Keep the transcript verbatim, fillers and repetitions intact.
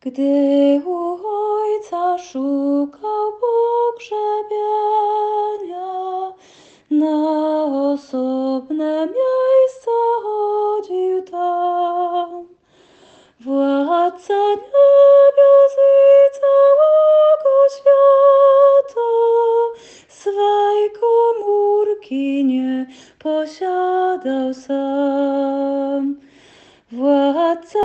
Gdy u ojca szukał pogrzebienia, na osobne miejsca chodził tam. Władca niebios i całego świata swej komórki nie posiadał sam. Władca